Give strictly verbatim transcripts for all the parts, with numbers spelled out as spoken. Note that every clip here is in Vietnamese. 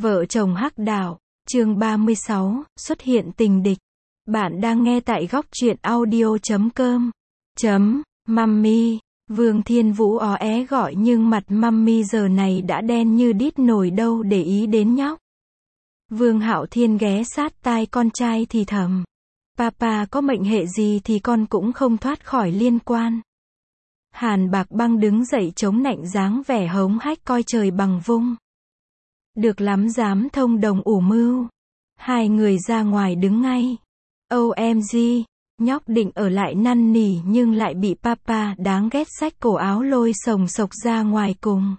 Vợ chồng Hắc Đạo, chương ba mươi sáu, xuất hiện tình địch. Bạn đang nghe tại góc truyện audio chấm com. Chấm, Mummy, Vương Thiên Vũ ó é gọi nhưng mặt Mummy giờ này đã đen như đít nồi đâu để ý đến nhóc. Vương Hạo Thiên ghé sát tai con trai thì thầm. Papa có mệnh hệ gì thì con cũng không thoát khỏi liên quan. Hàn Bạc Băng đứng dậy chống nạnh dáng vẻ hống hách coi trời bằng vung. Được lắm dám thông đồng ủ mưu. Hai người ra ngoài đứng ngay. ô em giê, nhóc định ở lại năn nỉ nhưng lại bị papa đáng ghét xách cổ áo lôi sồng sộc ra ngoài cùng.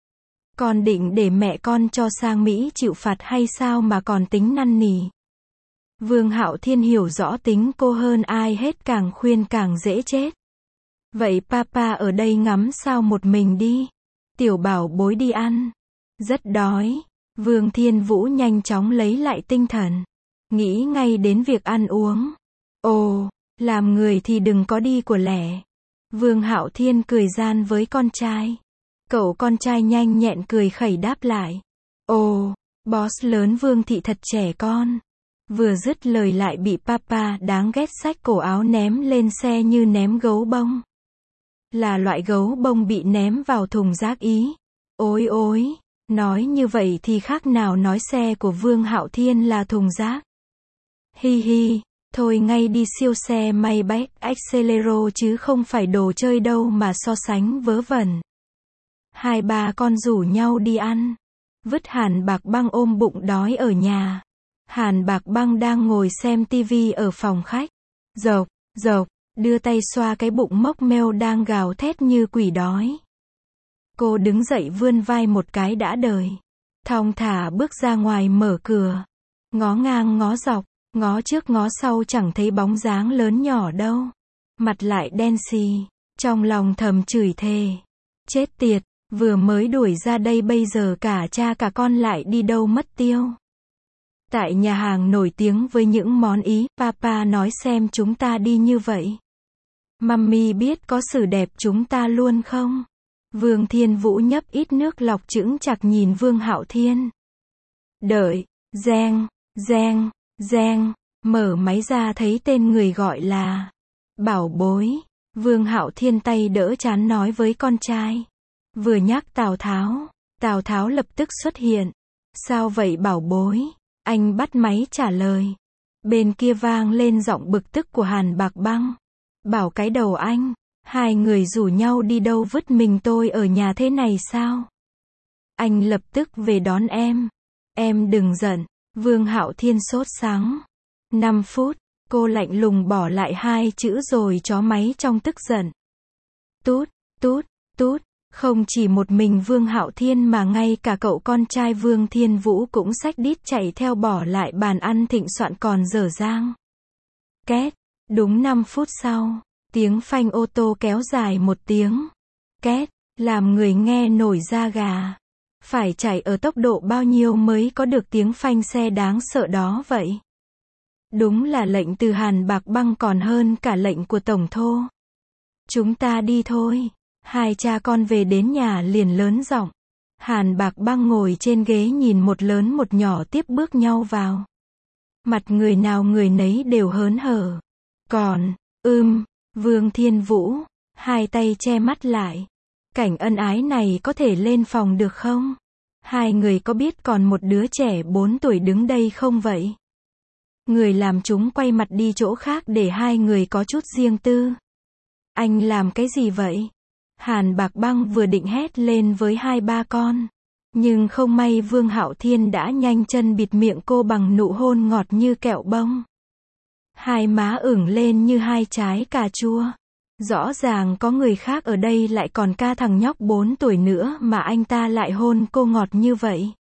Con định để mẹ con cho sang Mỹ chịu phạt hay sao mà còn tính năn nỉ? Vương Hạo Thiên hiểu rõ tính cô hơn ai hết, càng khuyên càng dễ chết. Vậy papa ở đây ngắm sao một mình đi. Tiểu bảo bối đi ăn. Rất đói. Vương Thiên Vũ nhanh chóng lấy lại tinh thần. Nghĩ ngay đến việc ăn uống. Ồ, làm người thì đừng có đi của lẻ. Vương Hạo Thiên cười gian với con trai. Cậu con trai nhanh nhẹn cười khẩy đáp lại. Ồ, boss lớn Vương thị thật trẻ con. Vừa dứt lời lại bị papa đáng ghét xách cổ áo ném lên xe như ném gấu bông. Là loại gấu bông bị ném vào thùng rác ý. Ôi ôi, nói như vậy thì khác nào nói xe của Vương Hạo Thiên là thùng rác. Hi hi, thôi ngay đi siêu xe Maybach Accelero chứ không phải đồ chơi đâu mà so sánh vớ vẩn. Hai bà con rủ nhau đi ăn. Vứt Hàn Bạc Băng ôm bụng đói ở nhà. Hàn Bạc Băng đang ngồi xem tivi ở phòng khách. Dộc, dộc, đưa tay xoa cái bụng mốc meo đang gào thét như quỷ đói. Cô đứng dậy vươn vai một cái đã đời. Thong thả bước ra ngoài mở cửa. Ngó ngang ngó dọc, ngó trước ngó sau chẳng thấy bóng dáng lớn nhỏ đâu. Mặt lại đen xì, trong lòng thầm chửi thề. Chết tiệt, vừa mới đuổi ra đây bây giờ cả cha cả con lại đi đâu mất tiêu. Tại nhà hàng nổi tiếng với những món Ý, papa nói xem chúng ta đi như vậy. Mummy biết có xử đẹp chúng ta luôn không? Vương Thiên Vũ nhấp ít nước lọc chững chạc nhìn Vương Hạo Thiên. Đợi, reng, reng, reng, mở máy ra thấy tên người gọi là Bảo Bối. Vương Hạo Thiên tay đỡ trán nói với con trai. Vừa nhắc Tào Tháo, Tào Tháo lập tức xuất hiện. Sao vậy Bảo Bối? Anh bắt máy trả lời. Bên kia vang lên giọng bực tức của Hàn Bạc Băng. Bảo cái đầu anh, hai người rủ nhau đi đâu vứt mình tôi ở nhà thế này sao? Anh lập tức về đón em. Em đừng giận. Vương Hạo Thiên sốt sắng. năm phút, cô lạnh lùng bỏ lại hai chữ rồi chó máy trong tức giận. Tút, tút, tút. Không chỉ một mình Vương Hạo Thiên mà ngay cả cậu con trai Vương Thiên Vũ cũng xách đít chạy theo bỏ lại bàn ăn thịnh soạn còn dở dang. Két, đúng năm phút sau, tiếng phanh ô tô kéo dài một tiếng. Két, làm người nghe nổi da gà. Phải chạy ở tốc độ bao nhiêu mới có được tiếng phanh xe đáng sợ đó vậy? Đúng là lệnh từ Hàn Bạc Băng còn hơn cả lệnh của Tổng Thô. Chúng ta đi thôi. Hai cha con về đến nhà liền lớn giọng. Hàn Bạc Băng ngồi trên ghế nhìn một lớn một nhỏ tiếp bước nhau vào. Mặt người nào người nấy đều hớn hở. Còn, ưm, Vương Thiên Vũ, hai tay che mắt lại. Cảnh ân ái này có thể lên phòng được không? Hai người có biết còn một đứa trẻ bốn tuổi đứng đây không vậy? Người làm chúng quay mặt đi chỗ khác để hai người có chút riêng tư. Anh làm cái gì vậy? Hàn Bạc Băng vừa định hét lên với hai ba con. Nhưng không may Vương Hạo Thiên đã nhanh chân bịt miệng cô bằng nụ hôn ngọt như kẹo bông. Hai má ửng lên như hai trái cà chua. Rõ ràng có người khác ở đây lại còn ca thằng nhóc bốn tuổi nữa mà anh ta lại hôn cô ngọt như vậy.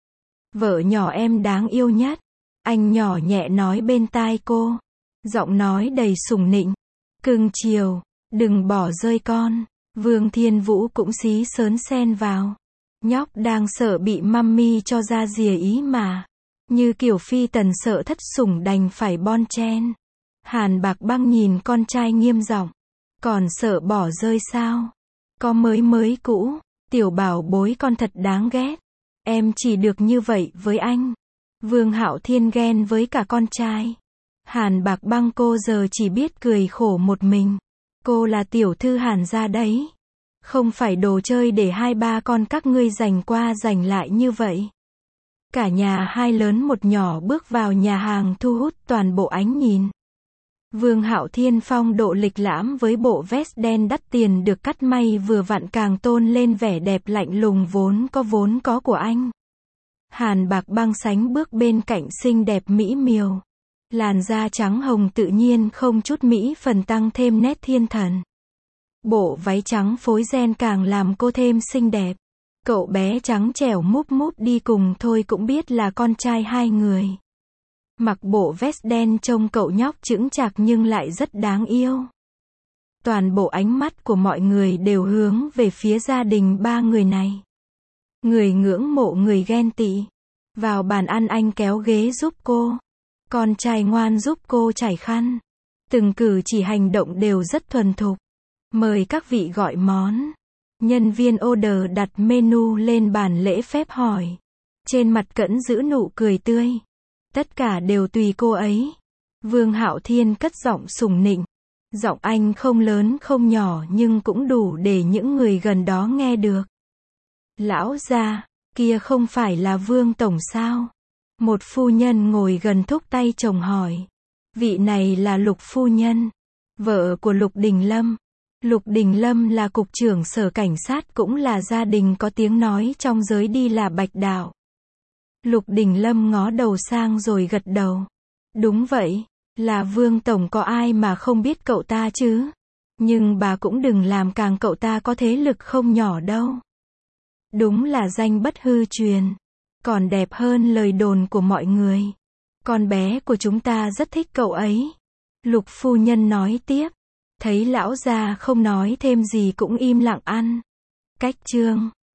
Vợ nhỏ em đáng yêu nhất. Anh nhỏ nhẹ nói bên tai cô. Giọng nói đầy sủng nịnh. Cưng chiều, đừng bỏ rơi con. Vương Thiên Vũ cũng xí sớn xen vào. Nhóc đang sợ bị mummy cho ra rìa ý mà. Như kiểu phi tần sợ thất sủng đành phải bon chen. Hàn Bạc Băng nhìn con trai nghiêm giọng. Còn sợ bỏ rơi sao? Có mới mới cũ. Tiểu bảo bối con thật đáng ghét. Em chỉ được như vậy với anh. Vương Hạo Thiên ghen với cả con trai. Hàn Bạc Băng cô giờ chỉ biết cười khổ một mình. Cô là tiểu thư Hàn gia đấy. Không phải đồ chơi để hai ba con các ngươi giành qua giành lại như vậy. Cả nhà hai lớn một nhỏ bước vào nhà hàng thu hút toàn bộ ánh nhìn. Vương Hạo Thiên phong độ lịch lãm với bộ vest đen đắt tiền được cắt may vừa vặn càng tôn lên vẻ đẹp lạnh lùng vốn có vốn có của anh. Hàn Bạc Băng sánh bước bên cạnh xinh đẹp mỹ miều. Làn da trắng hồng tự nhiên không chút mỹ phần tăng thêm nét thiên thần. Bộ váy trắng phối ren càng làm cô thêm xinh đẹp. Cậu bé trắng trẻo múp múp đi cùng thôi cũng biết là con trai hai người. Mặc bộ vest đen trông cậu nhóc chững chạc nhưng lại rất đáng yêu. Toàn bộ ánh mắt của mọi người đều hướng về phía gia đình ba người này. Người ngưỡng mộ người ghen tị. Vào bàn ăn anh kéo ghế giúp cô. Con trai ngoan giúp cô trải khăn. Từng cử chỉ hành động đều rất thuần thục. Mời các vị gọi món. Nhân viên order đặt menu lên bàn lễ phép hỏi. Trên mặt cẫn giữ nụ cười tươi. Tất cả đều tùy cô ấy. Vương Hạo Thiên cất giọng sủng nịnh. Giọng anh không lớn không nhỏ nhưng cũng đủ để những người gần đó nghe được. Lão gia, kia không phải là Vương Tổng sao? Một phu nhân ngồi gần thúc tay chồng hỏi. Vị này là Lục phu nhân, vợ của Lục Đình Lâm. Lục Đình Lâm là cục trưởng sở cảnh sát cũng là gia đình có tiếng nói trong giới đi là Bạch Đạo. Lục Đình Lâm ngó đầu sang rồi gật đầu. Đúng vậy, là Vương Tổng, có ai mà không biết cậu ta chứ? Nhưng bà cũng đừng làm càng, cậu ta có thế lực không nhỏ đâu. Đúng là danh bất hư truyền. Còn đẹp hơn lời đồn của mọi người. Con bé của chúng ta rất thích cậu ấy. Lục phu nhân nói tiếp. Thấy lão già không nói thêm gì cũng im lặng ăn. Cách chương